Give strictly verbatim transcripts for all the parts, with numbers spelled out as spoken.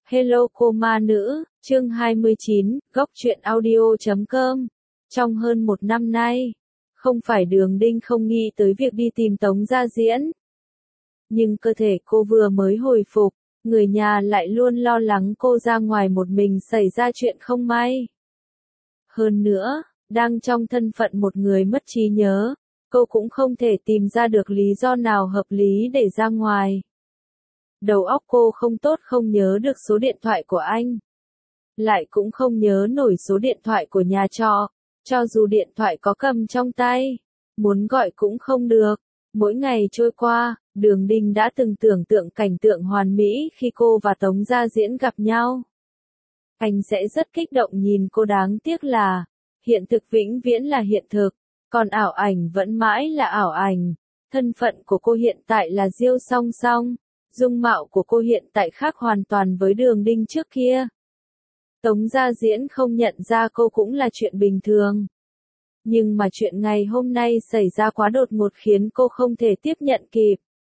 Hello cô ma nữ, chương hai mươi chín, góc truyện audio chấm com. Trong hơn một năm nay, không phải Đường Đinh không nghĩ tới việc đi tìm Tống Gia Diễn. Nhưng cơ thể cô vừa mới hồi phục, người nhà lại luôn lo lắng cô ra ngoài một mình xảy ra chuyện không may. Hơn nữa, đang trong thân phận một người mất trí nhớ, cô cũng không thể tìm ra được lý do nào hợp lý để ra ngoài. Đầu óc cô không tốt, không nhớ được số điện thoại của anh. Lại cũng không nhớ nổi số điện thoại của nhà trọ, cho dù điện thoại có cầm trong tay, muốn gọi cũng không được. Mỗi ngày trôi qua, Đường Đinh đã từng tưởng tượng cảnh tượng hoàn mỹ khi cô và Tống Gia Diễn gặp nhau. Anh sẽ rất kích động nhìn cô, đáng tiếc là, hiện thực vĩnh viễn là hiện thực, còn ảo ảnh vẫn mãi là ảo ảnh. Thân phận của cô hiện tại là Diêu Song Song. Dung mạo của cô hiện tại khác hoàn toàn với Đường Đinh trước kia. Tống Gia Diễn không nhận ra cô cũng là chuyện bình thường. Nhưng mà chuyện ngày hôm nay xảy ra quá đột ngột khiến cô không thể tiếp nhận kịp.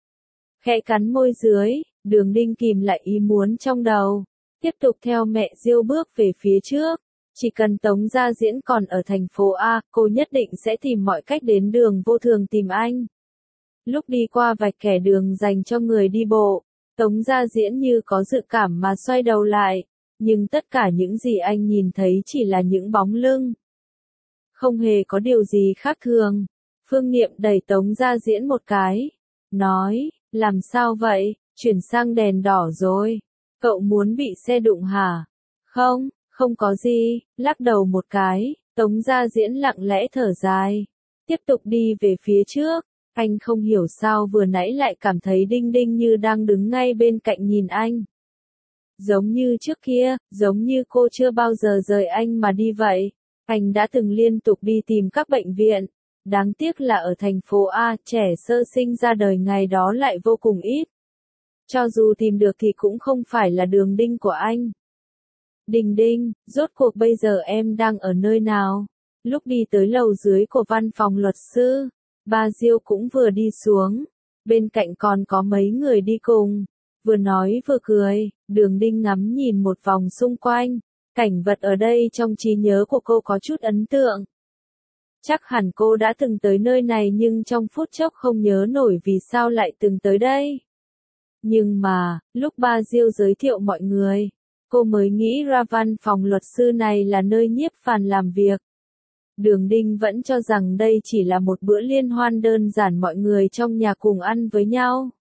Khẽ cắn môi dưới, Đường Đinh kìm lại ý muốn trong đầu. Tiếp tục theo mẹ Diêu bước về phía trước. Chỉ cần Tống Gia Diễn còn ở thành phố A, cô nhất định sẽ tìm mọi cách đến Đường Vô Thường tìm anh. Lúc đi qua vạch kẻ đường dành cho người đi bộ, Tống Gia Diễn như có dự cảm mà xoay đầu lại, nhưng tất cả những gì anh nhìn thấy chỉ là những bóng lưng. Không hề có điều gì khác thường. Phương Niệm đẩy Tống Gia Diễn một cái, nói, làm sao vậy, chuyển sang đèn đỏ rồi, cậu muốn bị xe đụng hả? Không, không có gì, lắc đầu một cái, Tống Gia Diễn lặng lẽ thở dài, tiếp tục đi về phía trước. Anh không hiểu sao vừa nãy lại cảm thấy Đinh Đinh như đang đứng ngay bên cạnh nhìn anh. Giống như trước kia, giống như cô chưa bao giờ rời anh mà đi vậy. Anh đã từng liên tục đi tìm các bệnh viện. Đáng tiếc là ở thành phố A, trẻ sơ sinh ra đời ngày đó lại vô cùng ít. Cho dù tìm được thì cũng không phải là Đường Đinh của anh. Đinh Đinh, rốt cuộc bây giờ em đang ở nơi nào? Lúc đi tới lầu dưới của văn phòng luật sư, ba Diêu cũng vừa đi xuống, bên cạnh còn có mấy người đi cùng. Vừa nói vừa cười, Đường Đinh ngắm nhìn một vòng xung quanh, cảnh vật ở đây trong trí nhớ của cô có chút ấn tượng. Chắc hẳn cô đã từng tới nơi này nhưng trong phút chốc không nhớ nổi vì sao lại từng tới đây. Nhưng mà, lúc ba Diêu giới thiệu mọi người, cô mới nghĩ ra văn phòng luật sư này là nơi Nhiếp Phàn làm việc. Đường Đinh vẫn cho rằng đây chỉ là một bữa liên hoan đơn giản mọi người trong nhà cùng ăn với nhau.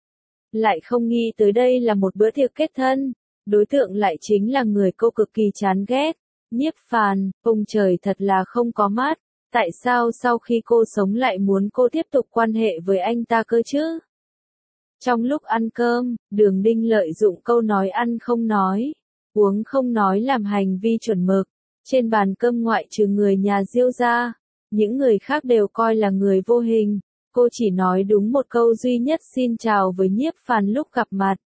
Lại không nghĩ tới đây là một bữa tiệc kết thân, đối tượng lại chính là người cô cực kỳ chán ghét, Nhiếp Phàn. Ông trời thật là không có mắt, tại sao sau khi cô sống lại muốn cô tiếp tục quan hệ với anh ta cơ chứ? Trong lúc ăn cơm, Đường Đinh lợi dụng câu nói ăn không nói, uống không nói làm hành vi chuẩn mực. Trên bàn cơm ngoại trừ người nhà Diêu ra, những người khác đều coi là người vô hình. Cô chỉ nói đúng một câu duy nhất xin chào với Nhiếp Phàn lúc gặp mặt.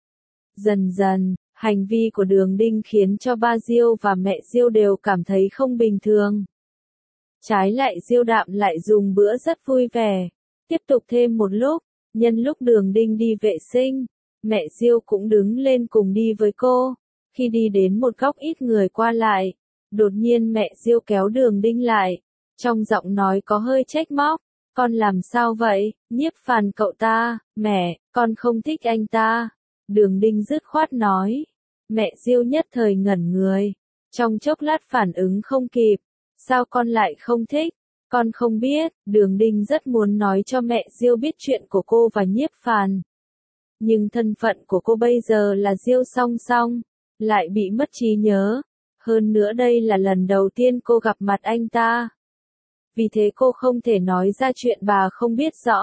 Dần dần, hành vi của Đường Đinh khiến cho ba Diêu và mẹ Diêu đều cảm thấy không bình thường. Trái lại Diêu Đạm lại dùng bữa rất vui vẻ. Tiếp tục thêm một lúc, nhân lúc Đường Đinh đi vệ sinh, mẹ Diêu cũng đứng lên cùng đi với cô. Khi đi đến một góc ít người qua lại, đột nhiên mẹ Diêu kéo Đường Đinh lại, trong giọng nói có hơi trách móc, con làm sao vậy, Nhiếp Phàn cậu ta, mẹ, con không thích anh ta. Đường Đinh dứt khoát nói, mẹ Diêu nhất thời ngẩn người, trong chốc lát phản ứng không kịp, sao con lại không thích, con không biết. Đường Đinh rất muốn nói cho mẹ Diêu biết chuyện của cô và Nhiếp Phàn. Nhưng thân phận của cô bây giờ là Diêu Song Song, lại bị mất trí nhớ. Hơn nữa đây là lần đầu tiên cô gặp mặt anh ta. Vì thế cô không thể nói ra chuyện bà không biết rõ.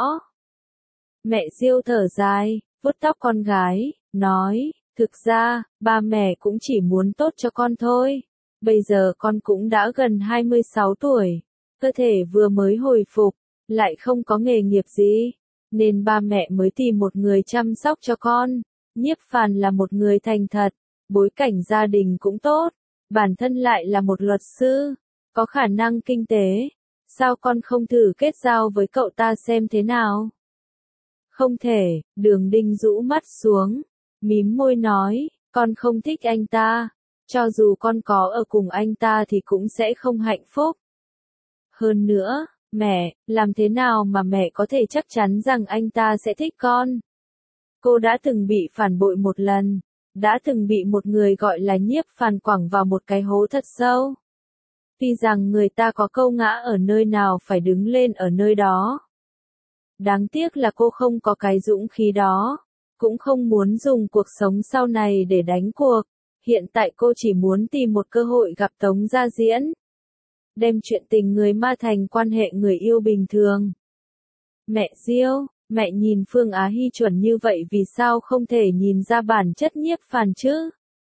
Mẹ Diêu thở dài, vuốt tóc con gái, nói, thực ra, ba mẹ cũng chỉ muốn tốt cho con thôi. Bây giờ con cũng đã gần hai mươi sáu tuổi, cơ thể vừa mới hồi phục, lại không có nghề nghiệp gì, nên ba mẹ mới tìm một người chăm sóc cho con. Nhiếp Phàn là một người thành thật, bối cảnh gia đình cũng tốt. Bản thân lại là một luật sư, có khả năng kinh tế, sao con không thử kết giao với cậu ta xem thế nào? Không thể, Đường Đinh rũ mắt xuống, mím môi nói, Con không thích anh ta. Cho dù con có ở cùng anh ta thì cũng sẽ không hạnh phúc. Hơn nữa, mẹ, làm thế nào mà mẹ có thể chắc chắn rằng anh ta sẽ thích con? Cô đã từng bị phản bội một lần, đã từng bị một người gọi là Nhiếp Phàn quẳng vào một cái hố thật sâu. Tuy rằng người ta có câu ngã ở nơi nào phải đứng lên ở nơi đó. Đáng tiếc là cô không có cái dũng khí đó, cũng không muốn dùng cuộc sống sau này để đánh cuộc. Hiện tại cô chỉ muốn tìm một cơ hội gặp Tống Gia Diễn. Đem chuyện tình người ma thành quan hệ người yêu bình thường. Mẹ Diêu, mẹ nhìn Phương Á Hy chuẩn như vậy vì sao không thể nhìn ra bản chất Nhiếp Phàn chứ?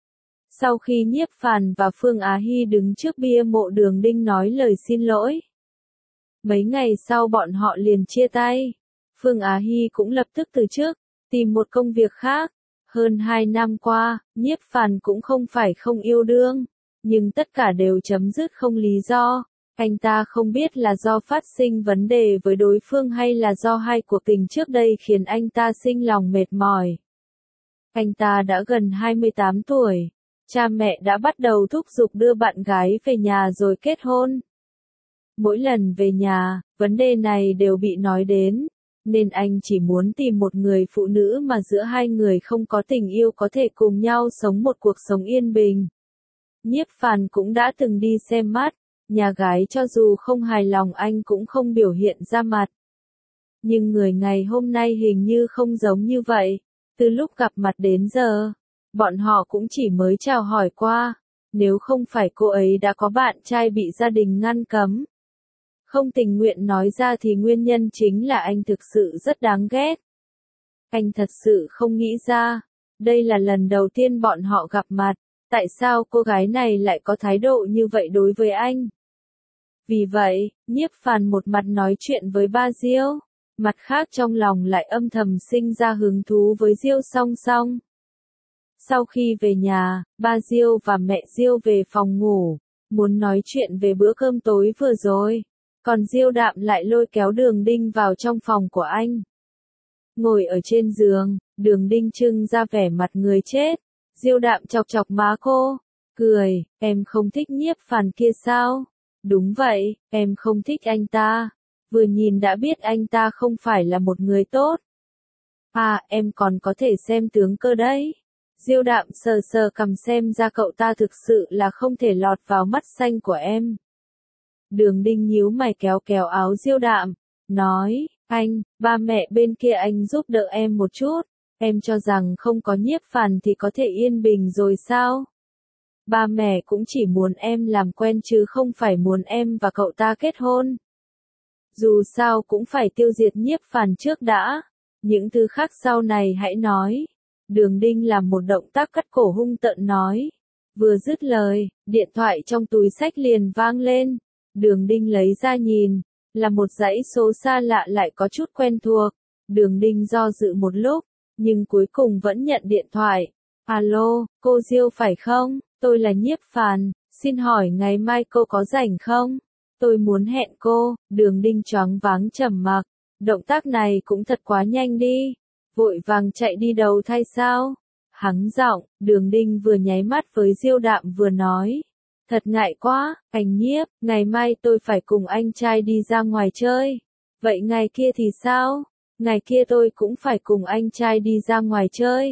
Sau khi Nhiếp Phàn và Phương Á Hy đứng trước bia mộ Đường Đinh nói lời xin lỗi. Mấy ngày sau bọn họ liền chia tay. Phương Á Hy cũng lập tức từ chức, tìm một công việc khác. Hơn hai năm qua, Nhiếp Phàn cũng không phải không yêu đương, nhưng tất cả đều chấm dứt không lý do. Anh ta không biết là do phát sinh vấn đề với đối phương hay là do hai cuộc tình trước đây khiến anh ta sinh lòng mệt mỏi. Anh ta đã gần hai mươi tám tuổi, cha mẹ đã bắt đầu thúc giục đưa bạn gái về nhà rồi kết hôn. Mỗi lần về nhà, vấn đề này đều bị nói đến, nên anh chỉ muốn tìm một người phụ nữ mà giữa hai người không có tình yêu có thể cùng nhau sống một cuộc sống yên bình. Nhiếp Phàn cũng đã từng đi xem mắt, nhà gái cho dù không hài lòng anh cũng không biểu hiện ra mặt. Nhưng người ngày hôm nay hình như không giống như vậy, từ lúc gặp mặt đến giờ, bọn họ cũng chỉ mới chào hỏi qua, nếu không phải cô ấy đã có bạn trai bị gia đình ngăn cấm. Không tình nguyện nói ra thì nguyên nhân chính là anh thực sự rất đáng ghét. Anh thật sự không nghĩ ra, đây là lần đầu tiên bọn họ gặp mặt, tại sao cô gái này lại có thái độ như vậy đối với anh? Vì vậy, Nhiếp Phàn một mặt nói chuyện với ba Diêu, mặt khác trong lòng lại âm thầm sinh ra hứng thú với Diêu Song Song. Sau khi về nhà, ba Diêu và mẹ Diêu về phòng ngủ, muốn nói chuyện về bữa cơm tối vừa rồi. Còn Diêu Đạm lại lôi kéo Đường Đinh vào trong phòng của anh. Ngồi ở trên giường, Đường Đinh trưng ra vẻ mặt người chết. Diêu Đạm chọc chọc má cô, cười, em không thích Nhiếp Phàn kia sao? Đúng vậy, em không thích anh ta. Vừa nhìn đã biết anh ta không phải là một người tốt. À, em còn có thể xem tướng cơ đấy. Diêu Đạm sờ sờ cằm xem ra cậu ta thực sự là không thể lọt vào mắt xanh của em. Đường Đinh nhíu mày kéo kéo áo Diêu Đạm, nói, anh, ba mẹ bên kia anh giúp đỡ em một chút, em cho rằng không có Nhiếp Phàn thì có thể yên bình rồi sao? Ba mẹ cũng chỉ muốn em làm quen chứ không phải muốn em và cậu ta kết hôn. Dù sao cũng phải tiêu diệt Nhiếp Phàn trước đã, những thứ khác sau này hãy nói. Đường Đinh làm một động tác cắt cổ hung tợn nói. Vừa dứt lời, điện thoại trong túi xách liền vang lên. Đường Đinh lấy ra nhìn, là một dãy số xa lạ lại có chút quen thuộc. Đường Đinh do dự một lúc, nhưng cuối cùng vẫn nhận điện thoại. Alo, cô Diêu phải không? Tôi là Nhiếp Phàn, xin hỏi ngày mai cô có rảnh không? Tôi muốn hẹn cô. Đường Đinh choáng váng trầm mặc. Động tác này cũng thật quá nhanh đi. Vội vàng chạy đi đầu thai sao? Hắng giọng, Đường Đinh vừa nháy mắt với Diêu Đạm vừa nói. Thật ngại quá, anh Nhiếp, ngày mai tôi phải cùng anh trai đi ra ngoài chơi. Vậy ngày kia thì sao? Ngày kia tôi cũng phải cùng anh trai đi ra ngoài chơi.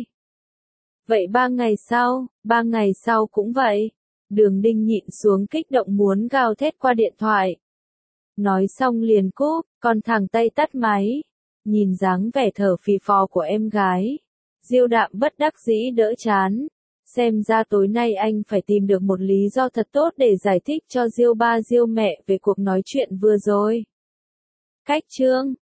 Vậy ba ngày sau, ba ngày sau cũng vậy. Đường Đinh nhịn xuống kích động muốn gào thét qua điện thoại. Nói xong liền cúp, còn thẳng tay tắt máy. Nhìn dáng vẻ thở phì phò của em gái. Diêu Đạm bất đắc dĩ đỡ chán. Xem ra tối nay anh phải tìm được một lý do thật tốt để giải thích cho Diêu ba Diêu mẹ về cuộc nói chuyện vừa rồi. Cách chương